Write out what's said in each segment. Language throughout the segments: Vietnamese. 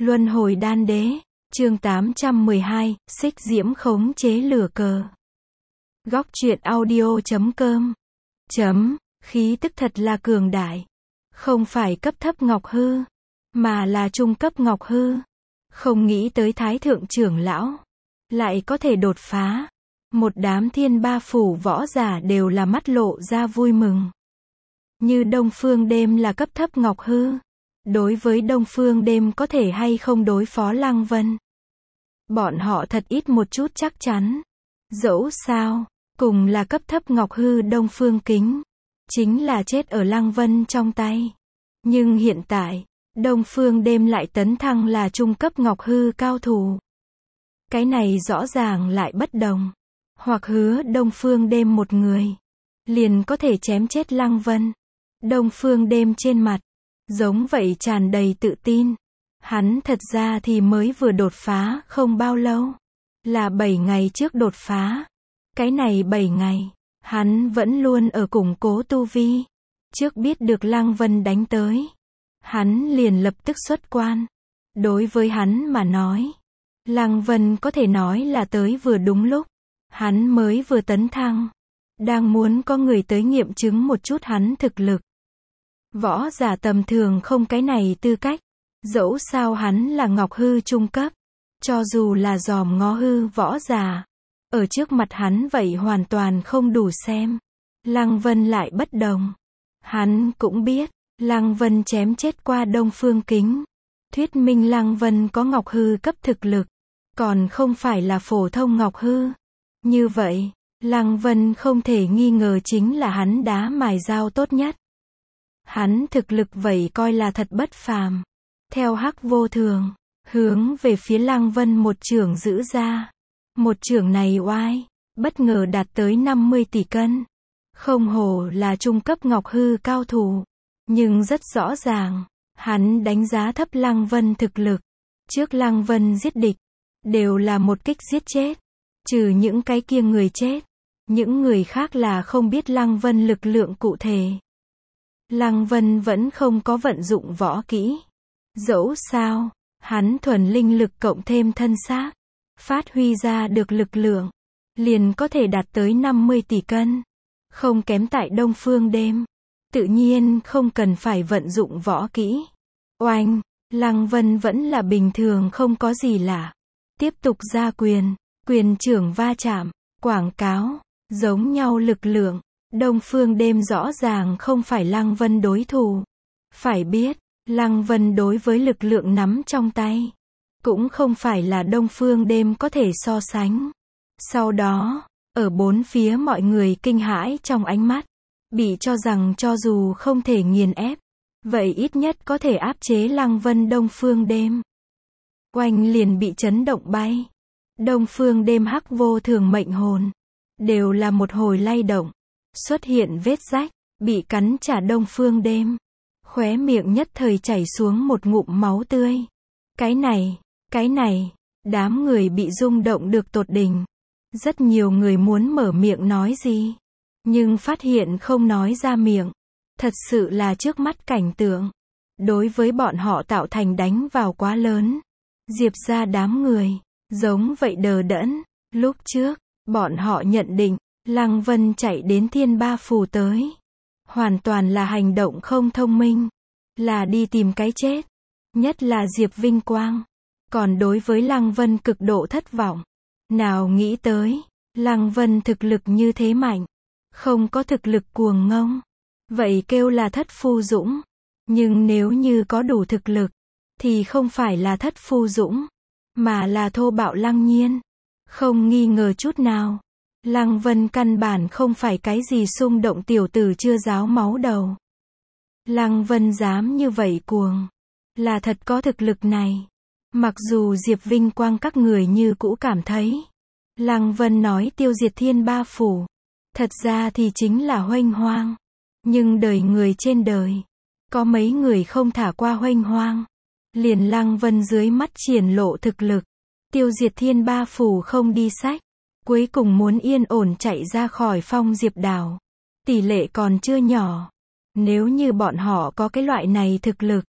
Luân hồi đan đế, chương 812, xích diễm khống chế lửa cờ. Góc truyện audio.com. Khí tức thật là cường đại. Không phải cấp thấp ngọc hư, mà là trung cấp ngọc hư. Không nghĩ tới thái thượng trưởng lão lại có thể đột phá. Một đám thiên ba phủ võ giả đều là mắt lộ ra vui mừng. Như Đông Phương Đêm là cấp thấp ngọc hư. Đối với Đông Phương Đêm có thể hay không đối phó Lăng Vân, bọn họ thật ít một chút chắc chắn. Dẫu sao, cùng là cấp thấp ngọc hư Đông Phương Kính, chính là chết ở Lăng Vân trong tay. Nhưng hiện tại, Đông Phương Đêm lại tấn thăng là trung cấp ngọc hư cao thủ. Cái này rõ ràng lại bất đồng. Hoặc hứa Đông Phương Đêm một người, liền có thể chém chết Lăng Vân. Đông Phương Đêm trên mặt giống vậy tràn đầy tự tin. Hắn thật ra thì mới vừa đột phá không bao lâu. Là 7 ngày trước đột phá. Cái này 7 ngày, hắn vẫn luôn ở củng cố tu vi. Trước biết được Lăng Vân đánh tới, hắn liền lập tức xuất quan. Đối với hắn mà nói, Lăng Vân có thể nói là tới vừa đúng lúc. Hắn mới vừa tấn thăng, đang muốn có người tới nghiệm chứng một chút hắn thực lực. Võ giả tầm thường không cái này tư cách. Dẫu sao hắn là ngọc hư trung cấp. Cho dù là dòm ngó hư võ giả, ở trước mặt hắn vậy hoàn toàn không đủ xem. Lăng Vân lại bất đồng. Hắn cũng biết, Lăng Vân chém chết qua Đông Phương Kính. Thuyết minh Lăng Vân có ngọc hư cấp thực lực, còn không phải là phổ thông ngọc hư. Như vậy, Lăng Vân không thể nghi ngờ chính là hắn đá mài dao tốt nhất. Hắn thực lực vậy coi là thật bất phàm. Theo Hắc Vô Thường, hướng về phía Lăng Vân một chưởng giữ ra. Một chưởng này oai, bất ngờ đạt tới 50 tỷ cân. Không hổ là trung cấp ngọc hư cao thủ. Nhưng rất rõ ràng, hắn đánh giá thấp Lăng Vân thực lực. Trước Lăng Vân giết địch, đều là một kích giết chết. Trừ những cái kia người chết, những người khác là không biết Lăng Vân lực lượng cụ thể. Lăng Vân vẫn không có vận dụng võ kỹ. Dẫu sao, hắn thuần linh lực cộng thêm thân xác, phát huy ra được lực lượng, liền có thể đạt tới 50 tỷ cân. Không kém tại Đông Phương Đêm. Tự nhiên không cần phải vận dụng võ kỹ. Oanh, Lăng Vân vẫn là bình thường không có gì lạ. Tiếp tục ra quyền, quyền trưởng va chạm, quảng cáo, giống nhau lực lượng. Đông Phương Đêm rõ ràng không phải Lăng Vân đối thủ. Phải biết, Lăng Vân đối với lực lượng nắm trong tay, cũng không phải là Đông Phương Đêm có thể so sánh. Sau đó, ở bốn phía mọi người kinh hãi trong ánh mắt, bị cho rằng cho dù không thể nghiền ép, vậy ít nhất có thể áp chế Lăng Vân Đông Phương Đêm. Oanh liền bị chấn động bay. Đông Phương Đêm Hắc Vô Thường mệnh hồn, đều là một hồi lay động. Xuất hiện vết rách, bị cắn trả Đông Phương Đêm. Khóe miệng nhất thời chảy xuống một ngụm máu tươi. Cái này, đám người bị rung động được tột đỉnh. Rất nhiều người muốn mở miệng nói gì, nhưng phát hiện không nói ra miệng. Thật sự là trước mắt cảnh tượng, đối với bọn họ tạo thành đánh vào quá lớn. Diệp ra đám người, giống vậy đờ đẫn. Lúc trước, bọn họ nhận định, Lăng Vân chạy đến thiên ba phủ tới, hoàn toàn là hành động không thông minh, là đi tìm cái chết. Nhất là Diệp Vinh Quang, còn đối với Lăng Vân cực độ thất vọng. Nào nghĩ tới, Lăng Vân thực lực như thế mạnh, không có thực lực cuồng ngông, vậy kêu là thất phu dũng. Nhưng nếu như có đủ thực lực, thì không phải là thất phu dũng, mà là thô bạo lăng nhiên. Không nghi ngờ chút nào, Lăng Vân căn bản không phải cái gì xung động tiểu tử chưa ráo máu đầu. Lăng Vân dám như vậy cuồng, là thật có thực lực này. Mặc dù Diệp Vinh Quang các người như cũ cảm thấy, Lăng Vân nói tiêu diệt thiên ba phủ, thật ra thì chính là huênh hoang. Nhưng đời người trên đời, có mấy người không thả qua huênh hoang. Liền Lăng Vân dưới mắt triển lộ thực lực, tiêu diệt thiên ba phủ không đi sách. Cuối cùng muốn yên ổn chạy ra khỏi Phong Diệp đảo. Tỷ lệ còn chưa nhỏ. Nếu như bọn họ có cái loại này thực lực,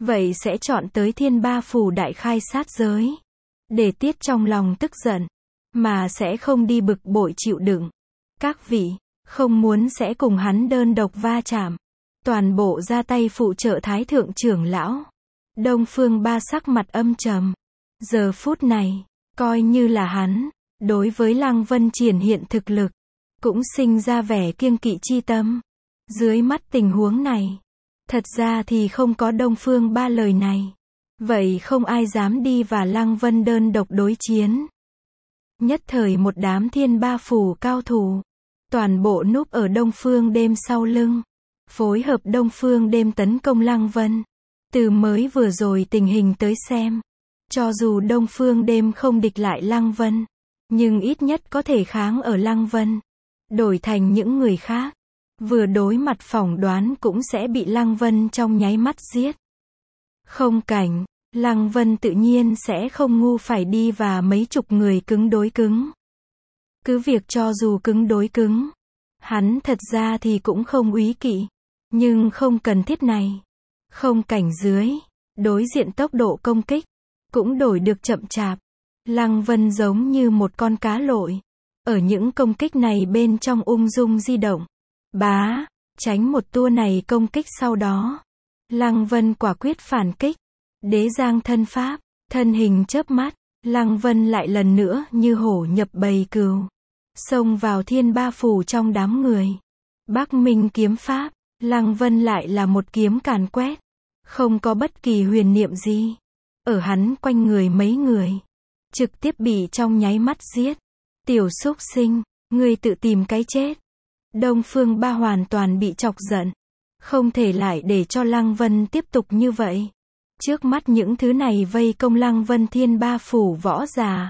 vậy sẽ chọn tới Thiên Ba Phủ đại khai sát giới, để tiết trong lòng tức giận, mà sẽ không đi bực bội chịu đựng. Các vị, không muốn sẽ cùng hắn đơn độc va chạm, toàn bộ ra tay phụ trợ Thái thượng trưởng lão. Đông Phương Ba sắc mặt âm trầm. Giờ phút này, coi như là hắn, đối với Lăng Vân triển hiện thực lực, cũng sinh ra vẻ kiêng kỵ chi tâm. Dưới mắt tình huống này, thật ra thì không có Đông Phương Ba lời này, vậy không ai dám đi và Lăng Vân đơn độc đối chiến. Nhất thời một đám Thiên Ba Phủ cao thủ, toàn bộ núp ở Đông Phương Đêm sau lưng, phối hợp Đông Phương Đêm tấn công Lăng Vân. Từ mới vừa rồi tình hình tới xem, cho dù Đông Phương Đêm không địch lại Lăng Vân, nhưng ít nhất có thể kháng ở Lăng Vân. Đổi thành những người khác, vừa đối mặt phỏng đoán cũng sẽ bị Lăng Vân trong nháy mắt giết. Không cảnh, Lăng Vân tự nhiên sẽ không ngu phải đi và mấy chục người cứng đối cứng. Cứ việc cho dù cứng đối cứng, hắn thật ra thì cũng không úy kỵ, nhưng không cần thiết này. Không cảnh dưới, đối diện tốc độ công kích, cũng đổi được chậm chạp. Lăng Vân giống như một con cá lội, ở những công kích này bên trong ung dung di động. Bá, tránh một tua này công kích sau đó. Lăng Vân quả quyết phản kích. Đế giang thân pháp, thân hình chớp mắt, Lăng Vân lại lần nữa như hổ nhập bầy cừu, xông vào Thiên Ba Phủ trong đám người. Bắc Minh kiếm pháp, Lăng Vân lại là một kiếm càn quét, không có bất kỳ huyền niệm gì. Ở hắn quanh người mấy người, trực tiếp bị trong nháy mắt giết. Tiểu súc sinh, ngươi tự tìm cái chết. Đông Phương Ba hoàn toàn bị chọc giận, không thể lại để cho Lăng Vân tiếp tục như vậy. Trước mắt những thứ này vây công Lăng Vân Thiên Ba Phủ võ giả,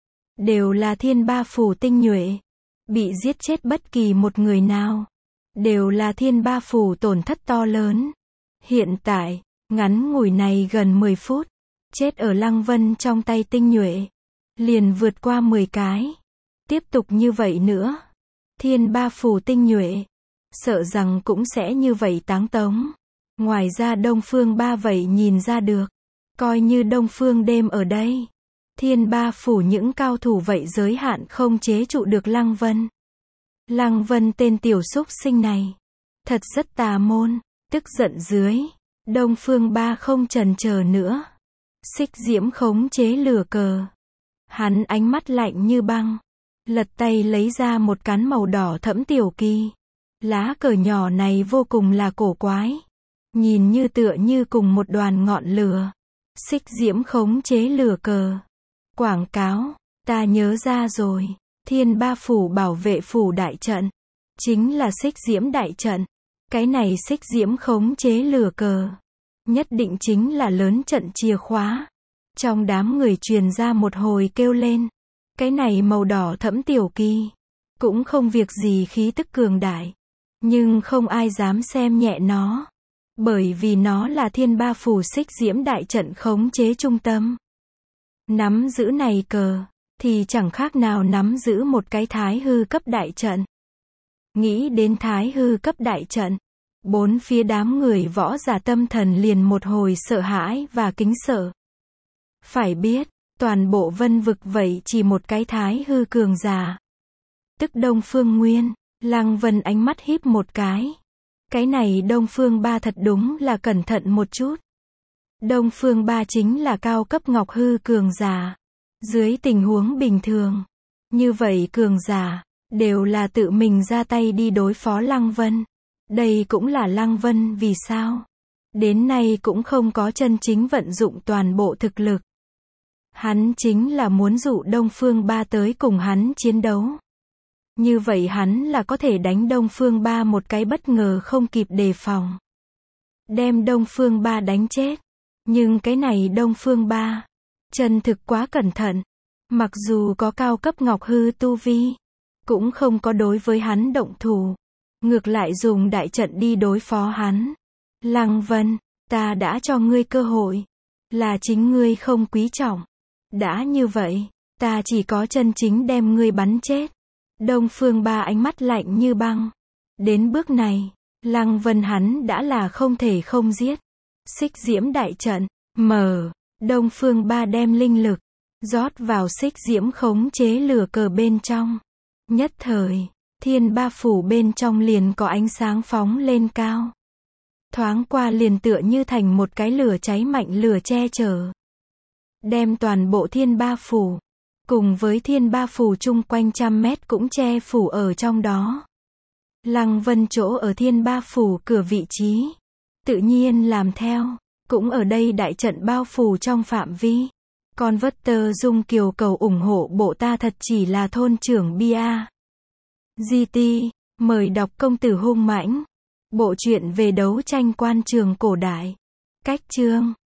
đều là Thiên Ba Phủ tinh nhuệ, bị giết chết bất kỳ một người nào, đều là Thiên Ba Phủ tổn thất to lớn. Hiện tại, ngắn ngủi này gần 10 phút, chết ở Lăng Vân trong tay tinh nhuệ, liền vượt qua 10 cái. Tiếp tục như vậy nữa, Thiên Ba Phủ tinh nhuệ, sợ rằng cũng sẽ như vậy táng tống. Ngoài ra Đông Phương Ba vậy nhìn ra được, coi như Đông Phương Đêm ở đây, Thiên Ba Phủ những cao thủ vậy giới hạn không chế trụ được Lăng Vân. Lăng Vân tên tiểu súc sinh này, thật rất tà môn. Tức giận dưới, Đông Phương Ba không chần chờ nữa, xích diễm khống chế lửa cờ. Hắn ánh mắt lạnh như băng, lật tay lấy ra một cán màu đỏ thẫm tiểu kỳ. Lá cờ nhỏ này vô cùng là cổ quái, nhìn như tựa như cùng một đoàn ngọn lửa. Xích diễm khống chế lửa cờ. Quảng cáo, ta nhớ ra rồi, Thiên Ba Phủ bảo vệ phủ đại trận, chính là xích diễm đại trận. Cái này xích diễm khống chế lửa cờ, nhất định chính là lớn trận chìa khóa. Trong đám người truyền ra một hồi kêu lên. Cái này màu đỏ thẫm tiểu kỳ, cũng không việc gì khí tức cường đại, nhưng không ai dám xem nhẹ nó, bởi vì nó là Thiên Ba Phủ xích diễm đại trận khống chế trung tâm. Nắm giữ này cờ, thì chẳng khác nào nắm giữ một cái thái hư cấp đại trận. Nghĩ đến thái hư cấp đại trận, bốn phía đám người võ giả tâm thần liền một hồi sợ hãi và kính sợ. Phải biết, toàn bộ Vân vực vậy chỉ một cái thái hư cường giả, tức Đông Phương Nguyên. Lăng Vân ánh mắt híp một cái. Cái này Đông Phương Ba thật đúng là cẩn thận một chút. Đông Phương Ba chính là cao cấp ngọc hư cường giả. Dưới tình huống bình thường, như vậy cường giả đều là tự mình ra tay đi đối phó Lăng Vân. Đây cũng là Lăng Vân vì sao đến nay cũng không có chân chính vận dụng toàn bộ thực lực. Hắn chính là muốn dụ Đông Phương Ba tới cùng hắn chiến đấu. Như vậy hắn là có thể đánh Đông Phương Ba một cái bất ngờ không kịp đề phòng, đem Đông Phương Ba đánh chết. Nhưng cái này Đông Phương Ba, chân thực quá cẩn thận. Mặc dù có cao cấp ngọc hư tu vi, cũng không có đối với hắn động thủ. Ngược lại dùng đại trận đi đối phó hắn. Lăng Vân, ta đã cho ngươi cơ hội, là chính ngươi không quý trọng. Đã như vậy, ta chỉ có chân chính đem ngươi bắn chết. Đông Phương Ba ánh mắt lạnh như băng. Đến bước này, Lăng Vân hắn đã là không thể không giết. Xích diễm đại trận. Mở. Đông Phương Ba đem linh lực rót vào xích diễm khống chế lửa cờ bên trong. Nhất thời, thiên ba phủ bên trong liền có ánh sáng phóng lên cao. Thoáng qua liền tựa như thành một cái lửa cháy mạnh lửa che chở. Đem toàn bộ thiên ba phủ, cùng với thiên ba phủ chung quanh trăm mét cũng che phủ ở trong đó. Lăng Vân chỗ ở thiên ba phủ cửa vị trí, tự nhiên làm theo, cũng ở đây đại trận bao phủ trong phạm vi. Con vất tơ dung kiều cầu ủng hộ bộ ta thật chỉ là thôn trưởng Bia. GT, mời đọc công tử hung mãnh. Bộ truyện về đấu tranh quan trường cổ đại. Cách chương